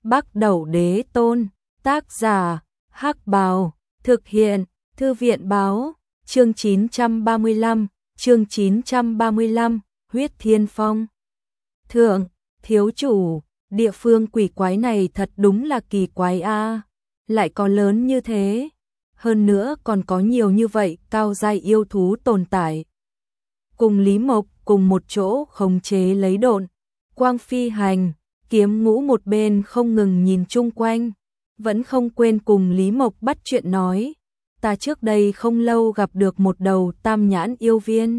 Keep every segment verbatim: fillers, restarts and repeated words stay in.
Bắc Đẩu Đế Tôn, tác giả, Hắc Bào, thực hiện, Thư viện báo, chương chín trăm ba mươi lăm, chương chín trăm ba mươi lăm, Huyết Thiên Phong. Thượng, thiếu chủ, địa phương quỷ quái này thật đúng là kỳ quái a, lại có lớn như thế, hơn nữa còn có nhiều như vậy cao giai yêu thú tồn tại. Cùng Lý Mộc cùng một chỗ khống chế lấy độn, quang phi hành, Kiếm Ngũ một bên không ngừng nhìn chung quanh, vẫn không quên cùng Lý Mộc bắt chuyện nói, ta trước đây không lâu gặp được một đầu tam nhãn yêu viên.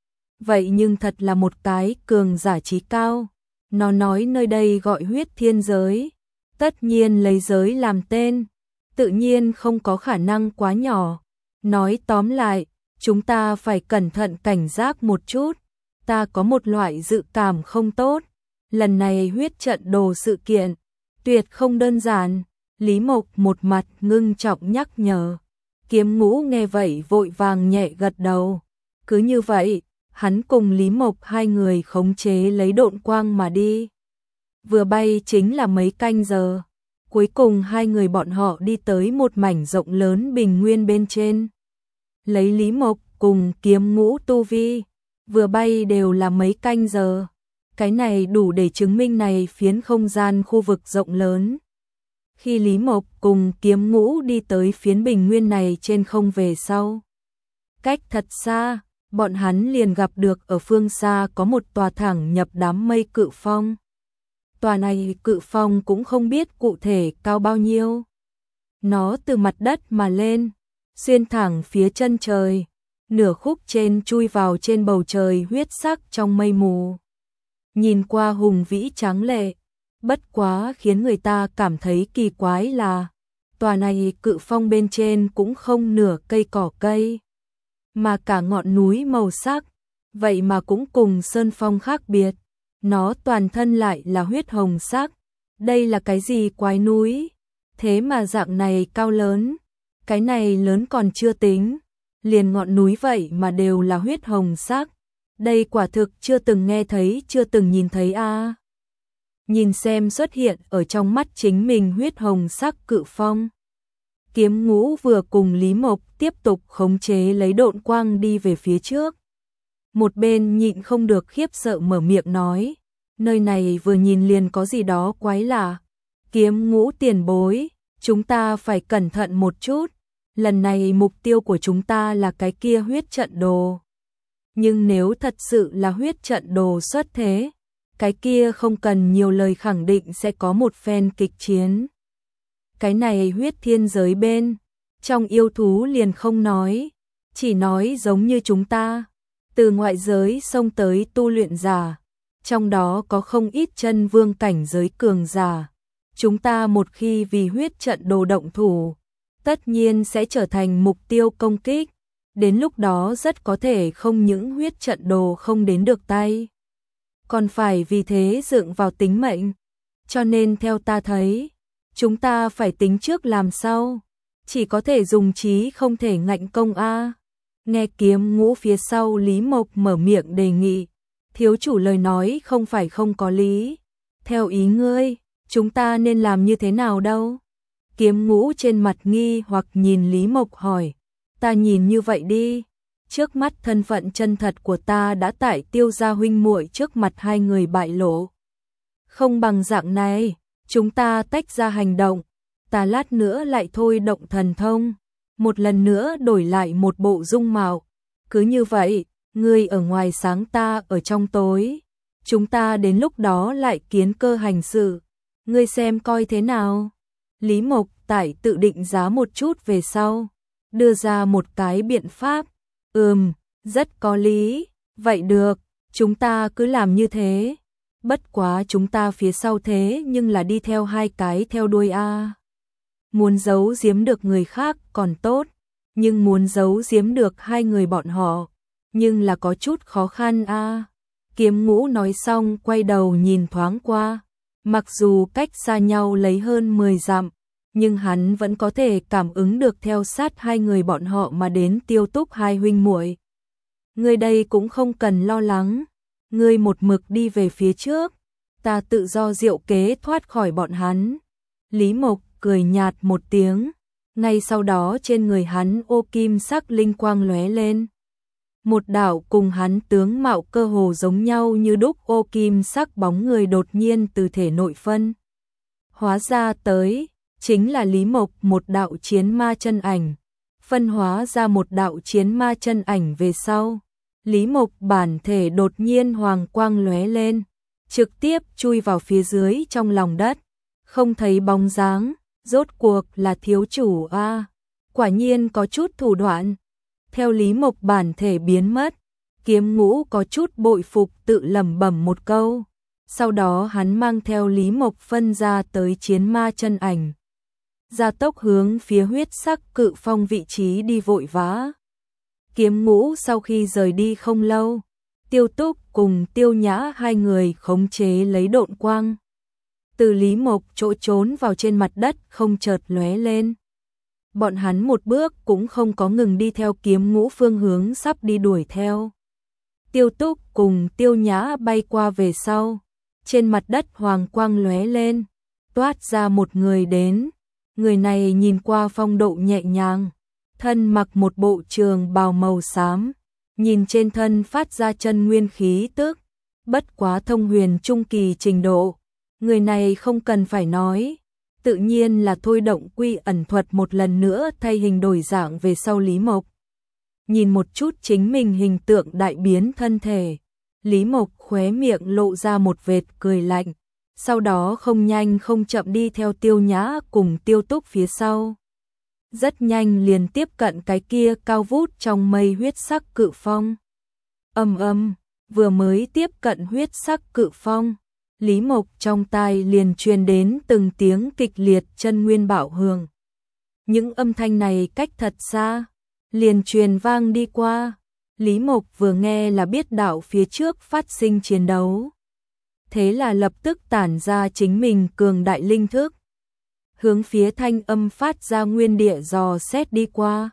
Vậy nhưng thật là một cái cường giả trí cao, nó nói nơi đây gọi huyết thiên giới, tất nhiên lấy giới làm tên, tự nhiên không có khả năng quá nhỏ. Nói tóm lại, chúng ta phải cẩn thận cảnh giác một chút, ta có một loại dự cảm không tốt, lần này huyết trận đồ sự kiện, tuyệt không đơn giản. Lý Mộc một mặt ngưng trọng nhắc nhở, Kiếm Ngũ nghe vậy vội vàng nhẹ gật đầu. Cứ như vậy, hắn cùng Lý Mộc hai người khống chế lấy độn quang mà đi. Vừa bay chính là mấy canh giờ, cuối cùng hai người bọn họ đi tới một mảnh rộng lớn bình nguyên bên trên. Lấy Lý Mộc cùng Kiếm Ngũ tu vi, vừa bay đều là mấy canh giờ. Cái này đủ để chứng minh này phiến không gian khu vực rộng lớn. Khi Lý Mộc cùng Kiếm Ngũ đi tới phiến bình nguyên này trên không về sau, cách thật xa, bọn hắn liền gặp được ở phương xa có một tòa thẳng nhập đám mây cự phong. Tòa này cự phong cũng không biết cụ thể cao bao nhiêu. Nó từ mặt đất mà lên, xuyên thẳng phía chân trời, nửa khúc trên chui vào trên bầu trời huyết sắc trong mây mù. Nhìn qua hùng vĩ tráng lệ, bất quá khiến người ta cảm thấy kỳ quái là tòa này cự phong bên trên cũng không nửa cây cỏ cây, mà cả ngọn núi màu sắc, vậy mà cũng cùng sơn phong khác biệt, nó toàn thân lại là huyết hồng sắc. Đây là cái gì quái núi? Thế mà dạng này cao lớn, cái này lớn còn chưa tính, liền ngọn núi vậy mà đều là huyết hồng sắc. Đây quả thực chưa từng nghe thấy, chưa từng nhìn thấy a. À. Nhìn xem xuất hiện ở trong mắt chính mình huyết hồng sắc cự phong. Kiếm Ngũ vừa cùng Lý Mộc tiếp tục khống chế lấy độn quang đi về phía trước. Một bên nhịn không được khiếp sợ mở miệng nói, nơi này vừa nhìn liền có gì đó quái lạ. Kiếm Ngũ tiền bối, chúng ta phải cẩn thận một chút, lần này mục tiêu của chúng ta là cái kia huyết trận đồ. Nhưng nếu thật sự là huyết trận đồ xuất thế, cái kia không cần nhiều lời khẳng định sẽ có một phen kịch chiến. Cái này huyết thiên giới bên, trong yêu thú liền không nói, chỉ nói giống như chúng ta, từ ngoại giới xông tới tu luyện giả, trong đó có không ít chân vương cảnh giới cường giả. Chúng ta một khi vì huyết trận đồ động thủ, tất nhiên sẽ trở thành mục tiêu công kích. Đến lúc đó rất có thể không những huyết trận đồ không đến được tay, còn phải vì thế dựng vào tính mệnh. Cho nên theo ta thấy, chúng ta phải tính trước làm sau, chỉ có thể dùng trí không thể ngạnh công a. Nghe Kiếm Ngũ phía sau Lý Mộc mở miệng đề nghị, thiếu chủ lời nói không phải không có lý. Theo ý ngươi, chúng ta nên làm như thế nào đâu? Kiếm Ngũ trên mặt nghi hoặc nhìn Lý Mộc hỏi. Ta nhìn như vậy đi, trước mắt thân phận chân thật của ta đã tại Tiêu gia huynh muội trước mặt hai người bại lộ. Không bằng dạng này, chúng ta tách ra hành động, ta lát nữa lại thôi động thần thông, một lần nữa đổi lại một bộ dung mạo. Cứ như vậy, ngươi ở ngoài sáng ta ở trong tối, chúng ta đến lúc đó lại kiến cơ hành sự. Ngươi xem coi thế nào? Lý Mộc tại tự định giá một chút về sau, đưa ra một cái biện pháp. Ừm, rất có lý, vậy được, chúng ta cứ làm như thế. Bất quá chúng ta phía sau thế nhưng là đi theo hai cái theo đuôi a. Muốn giấu giếm được người khác còn tốt, nhưng muốn giấu giếm được hai người bọn họ, nhưng là có chút khó khăn a. Kiếm Ngũ nói xong quay đầu nhìn thoáng qua, mặc dù cách xa nhau lấy hơn mười dặm, nhưng hắn vẫn có thể cảm ứng được theo sát hai người bọn họ mà đến Tiêu Túc hai huynh muội. Ngươi đây cũng không cần lo lắng, ngươi một mực đi về phía trước, ta tự do diệu kế thoát khỏi bọn hắn, Lý Mộc cười nhạt một tiếng, ngay sau đó trên người hắn ô kim sắc linh quang lóe lên. Một đạo cùng hắn tướng mạo cơ hồ giống nhau như đúc ô kim sắc bóng người đột nhiên từ thể nội phân hóa ra tới, chính là Lý Mộc một đạo chiến ma chân ảnh. Phân hóa ra một đạo chiến ma chân ảnh về sau, Lý Mộc bản thể đột nhiên hoàng quang lóe lên, trực tiếp chui vào phía dưới trong lòng đất, không thấy bóng dáng, rốt cuộc là thiếu chủ a, à, quả nhiên có chút thủ đoạn. Theo Lý Mộc bản thể biến mất, Kiếm Ngũ có chút bội phục tự lẩm bẩm một câu, sau đó hắn mang theo Lý Mộc phân ra tới chiến ma chân ảnh, gia tốc hướng phía huyết sắc cự phong vị trí đi vội vã. Kiếm Ngũ sau khi rời đi không lâu, Tiêu Túc cùng Tiêu Nhã hai người khống chế lấy độn quang, từ Lý Mộc chỗ trốn vào trên mặt đất không chợt lóe lên. Bọn hắn một bước cũng không có ngừng đi theo Kiếm Ngũ phương hướng sắp đi đuổi theo. Tiêu Túc cùng Tiêu Nhã bay qua về sau, trên mặt đất hoàng quang lóe lên, toát ra một người đến. Người này nhìn qua phong độ nhẹ nhàng, thân mặc một bộ trường bào màu xám, nhìn trên thân phát ra chân nguyên khí tức, bất quá thông huyền trung kỳ trình độ. Người này không cần phải nói, tự nhiên là thôi động quy ẩn thuật một lần nữa thay hình đổi dạng về sau Lý Mộc. Nhìn một chút chính mình hình tượng đại biến thân thể, Lý Mộc khóe miệng lộ ra một vệt cười lạnh, sau đó không nhanh không chậm đi theo Tiêu Nhã cùng Tiêu Túc phía sau. Rất nhanh liền tiếp cận cái kia cao vút trong mây huyết sắc cự phong. Ầm ầm, vừa mới tiếp cận huyết sắc cự phong, Lý Mộc trong tai liền truyền đến từng tiếng kịch liệt chân nguyên bạo hưởng. Những âm thanh này cách thật xa, liền truyền vang đi qua. Lý Mộc vừa nghe là biết đạo phía trước phát sinh chiến đấu. Thế là lập tức tản ra chính mình cường đại linh thức, hướng phía thanh âm phát ra nguyên địa dò xét đi qua.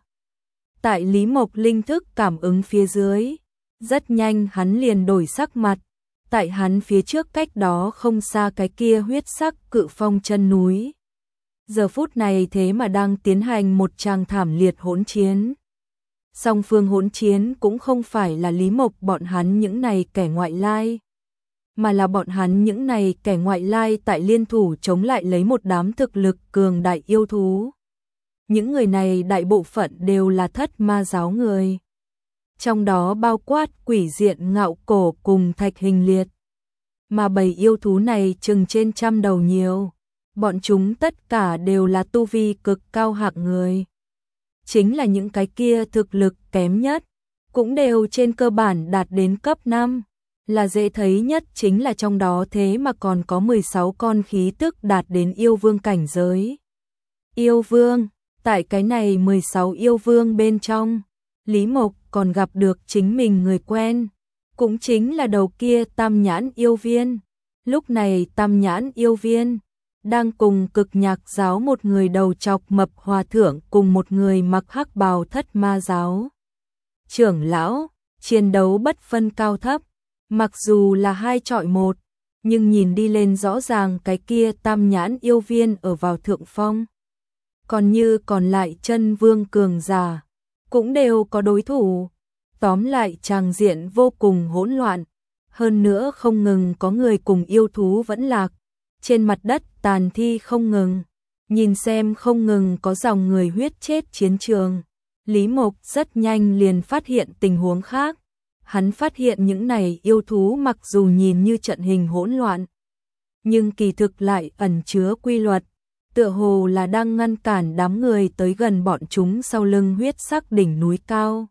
Tại Lý Mộc linh thức cảm ứng phía dưới, rất nhanh hắn liền đổi sắc mặt. Tại hắn phía trước cách đó không xa cái kia huyết sắc cự phong chân núi, giờ phút này thế mà đang tiến hành một tràng thảm liệt hỗn chiến. Song phương hỗn chiến cũng không phải là Lý Mộc bọn hắn những này kẻ ngoại lai, mà là bọn hắn những này kẻ ngoại lai tại liên thủ chống lại lấy một đám thực lực cường đại yêu thú. Những người này đại bộ phận đều là thất ma giáo người, trong đó bao quát quỷ diện ngạo cổ cùng thạch hình liệt. Mà bầy yêu thú này chừng trên trăm đầu nhiều, bọn chúng tất cả đều là tu vi cực cao hạng người. Chính là những cái kia thực lực kém nhất, cũng đều trên cơ bản đạt đến cấp năm. Là dễ thấy nhất chính là trong đó thế mà còn có mười sáu con khí tức đạt đến yêu vương cảnh giới. Yêu vương, tại cái này mười sáu yêu vương bên trong, Lý Mộc còn gặp được chính mình người quen, cũng chính là đầu kia Tam Nhãn yêu viên. Lúc này Tam Nhãn yêu viên đang cùng Cực Nhạc giáo một người đầu chọc mập hòa thượng cùng một người mặc hắc bào thất ma giáo trưởng lão chiến đấu bất phân cao thấp. Mặc dù là hai chọi một, nhưng nhìn đi lên rõ ràng cái kia Tam Nhãn yêu viên ở vào thượng phong. Còn như còn lại chân vương cường giả, cũng đều có đối thủ. Tóm lại tràng diện vô cùng hỗn loạn. Hơn nữa không ngừng có người cùng yêu thú vẫn lạc. Trên mặt đất tàn thi không ngừng. Nhìn xem không ngừng có dòng người huyết chết chiến trường. Lý Mộc rất nhanh liền phát hiện tình huống khác. Hắn phát hiện những này yêu thú mặc dù nhìn như trận hình hỗn loạn, nhưng kỳ thực lại ẩn chứa quy luật, tựa hồ là đang ngăn cản đám người tới gần bọn chúng sau lưng huyết sắc đỉnh núi cao.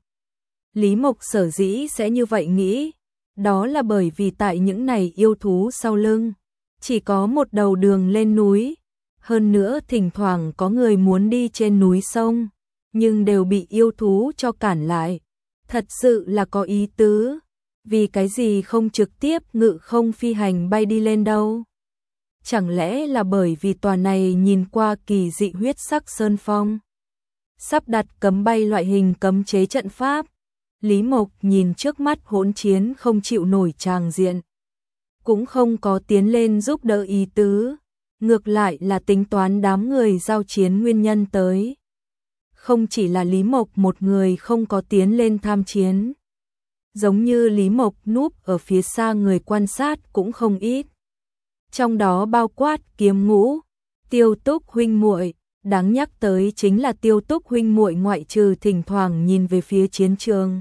Lý Mộc sở dĩ sẽ như vậy nghĩ, đó là bởi vì tại những này yêu thú sau lưng, chỉ có một đầu đường lên núi, hơn nữa thỉnh thoảng có người muốn đi trên núi sông, nhưng đều bị yêu thú cho cản lại. Thật sự là có ý tứ, vì cái gì không trực tiếp ngự không phi hành bay đi lên đâu? Chẳng lẽ là bởi vì tòa này nhìn qua kỳ dị huyết sắc sơn phong, sắp đặt cấm bay loại hình cấm chế trận pháp? Lý Mộc nhìn trước mắt hỗn chiến không chịu nổi tràng diện, cũng không có tiến lên giúp đỡ ý tứ, ngược lại là tính toán đám người giao chiến nguyên nhân tới. Không chỉ là Lý Mộc một người không có tiến lên tham chiến. Giống như Lý Mộc núp ở phía xa người quan sát cũng không ít. Trong đó bao quát Kiếm Ngũ, Tiêu Túc huynh muội, đáng nhắc tới chính là Tiêu Túc huynh muội ngoại trừ thỉnh thoảng nhìn về phía chiến trường.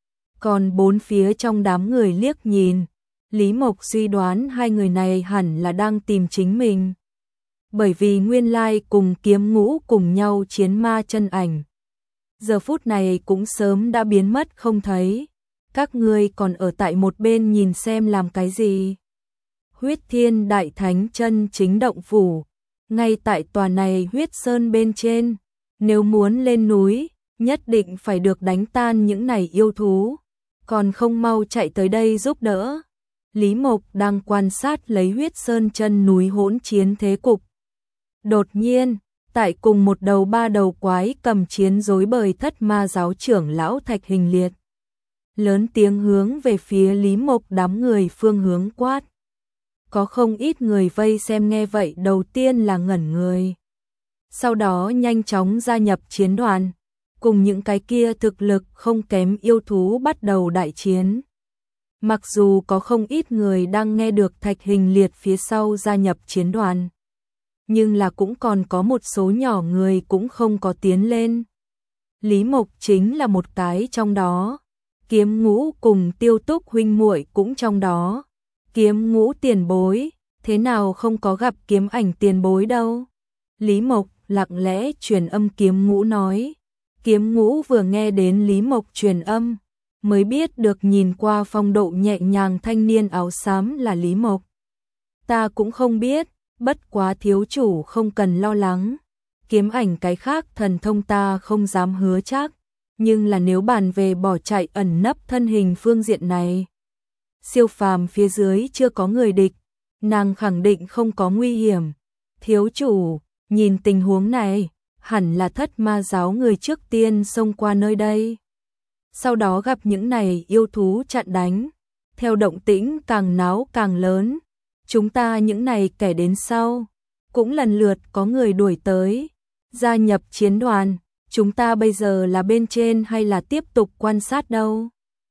Còn bốn phía trong đám người liếc nhìn, Lý Mộc suy đoán hai người này hẳn là đang tìm chính mình. Bởi vì nguyên lai cùng Kiếm Ngũ cùng nhau chiến ma chân ảnh. Giờ phút này cũng sớm đã biến mất không thấy. Các ngươi còn ở tại một bên nhìn xem làm cái gì? Huyết Thiên Đại Thánh chân chính động phủ, ngay tại tòa này huyết sơn bên trên. Nếu muốn lên núi, nhất định phải được đánh tan những này yêu thú. Còn không mau chạy tới đây giúp đỡ. Lý Mộc đang quan sát lấy huyết sơn chân núi hỗn chiến thế cục. Đột nhiên, tại cùng một đầu ba đầu quái cầm chiến rối bời thất ma giáo trưởng lão Thạch Hình Liệt. Lớn tiếng hướng về phía Lý Mộc đám người phương hướng quát. Có không ít người vây xem nghe vậy đầu tiên là ngẩn người. Sau đó nhanh chóng gia nhập chiến đoàn, cùng những cái kia thực lực không kém yêu thú bắt đầu đại chiến. Mặc dù có không ít người đang nghe được Thạch Hình Liệt phía sau gia nhập chiến đoàn, nhưng là cũng còn có một số nhỏ người cũng không có tiến lên. Lý Mộc chính là một cái trong đó. Kiếm Ngũ cùng Tiêu Túc huynh muội cũng trong đó. Kiếm Ngũ tiền bối, thế nào không có gặp Kiếm Ảnh tiền bối đâu? Lý Mộc lặng lẽ truyền âm Kiếm Ngũ nói. Kiếm Ngũ vừa nghe đến Lý Mộc truyền âm, mới biết được nhìn qua phong độ nhẹ nhàng thanh niên áo xám là Lý Mộc. Ta cũng không biết, bất quá thiếu chủ không cần lo lắng. Kiếm Ảnh cái khác thần thông ta không dám hứa chắc. Nhưng là nếu bàn về bỏ chạy ẩn nấp thân hình phương diện này, siêu phàm phía dưới chưa có người địch, nàng khẳng định không có nguy hiểm. Thiếu chủ, nhìn tình huống này, hẳn là thất ma giáo người trước tiên xông qua nơi đây. Sau đó gặp những này yêu thú chặn đánh, theo động tĩnh càng náo càng lớn. Chúng ta những này kẻ đến sau, cũng lần lượt có người đuổi tới, gia nhập chiến đoàn. Chúng ta bây giờ là bên trên hay là tiếp tục quan sát đâu?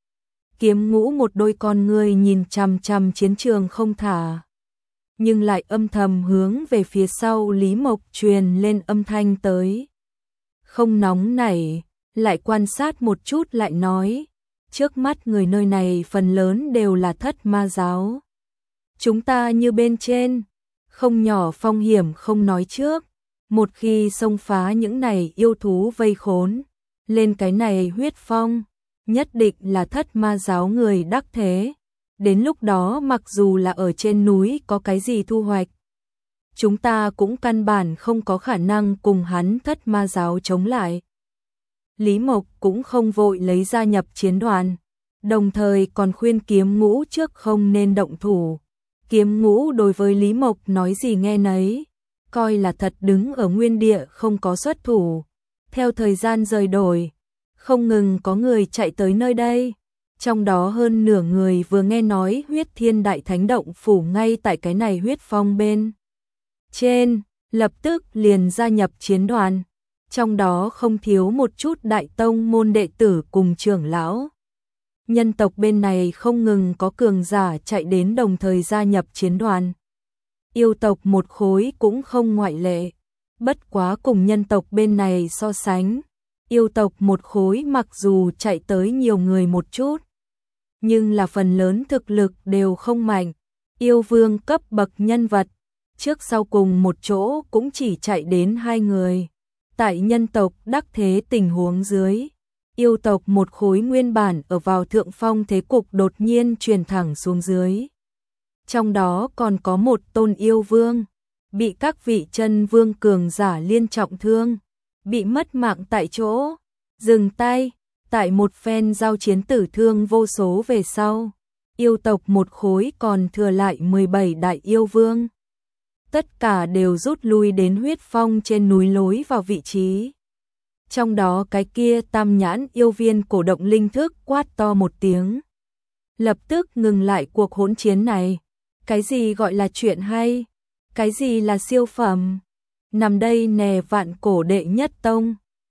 Kiếm Ngũ một đôi con người nhìn chằm chằm chiến trường không thả, nhưng lại âm thầm hướng về phía sau Lý Mộc truyền lên âm thanh tới. Không nóng nảy, lại quan sát một chút lại nói, trước mắt người nơi này phần lớn đều là thất ma giáo. Chúng ta như bên trên, không nhỏ phong hiểm không nói trước. Một khi xông phá những này yêu thú vây khốn, lên cái này huyết phong, nhất định là thất ma giáo người đắc thế. Đến lúc đó mặc dù là ở trên núi có cái gì thu hoạch, chúng ta cũng căn bản không có khả năng cùng hắn thất ma giáo chống lại. Lý Mộc cũng không vội lấy gia nhập chiến đoàn, đồng thời còn khuyên Kiếm Ngũ trước không nên động thủ. Kiếm Ngũ đối với Lý Mộc nói gì nghe nấy, coi là thật đứng ở nguyên địa không có xuất thủ. Theo thời gian rời đổi, không ngừng có người chạy tới nơi đây. Trong đó hơn nửa người vừa nghe nói Huyết Thiên Đại Thánh động phủ ngay tại cái này huyết phong bên trên, lập tức liền gia nhập chiến đoàn. Trong đó không thiếu một chút đại tông môn đệ tử cùng trưởng lão. Nhân tộc bên này không ngừng có cường giả chạy đến đồng thời gia nhập chiến đoàn. Yêu tộc một khối cũng không ngoại lệ. Bất quá cùng nhân tộc bên này so sánh, yêu tộc một khối mặc dù chạy tới nhiều người một chút, nhưng là phần lớn thực lực đều không mạnh. Yêu vương cấp bậc nhân vật, trước sau cùng một chỗ cũng chỉ chạy đến hai người. Tại nhân tộc đắc thế tình huống dưới, yêu tộc một khối nguyên bản ở vào thượng phong thế cục đột nhiên truyền thẳng xuống dưới. Trong đó còn có một tôn yêu vương, bị các vị chân vương cường giả liên trọng thương, bị mất mạng tại chỗ, dừng tay. Tại một phen giao chiến tử thương vô số về sau, yêu tộc một khối còn thừa lại mười bảy đại yêu vương. Tất cả đều rút lui đến huyết phong trên núi lối vào vị trí. Trong đó cái kia tam nhãn yêu viên cổ động linh thức quát to một tiếng, lập tức ngừng lại cuộc hỗn chiến này. Cái gì gọi là chuyện hay? Cái gì là siêu phẩm? Nằm đây nè vạn cổ đệ nhất tông.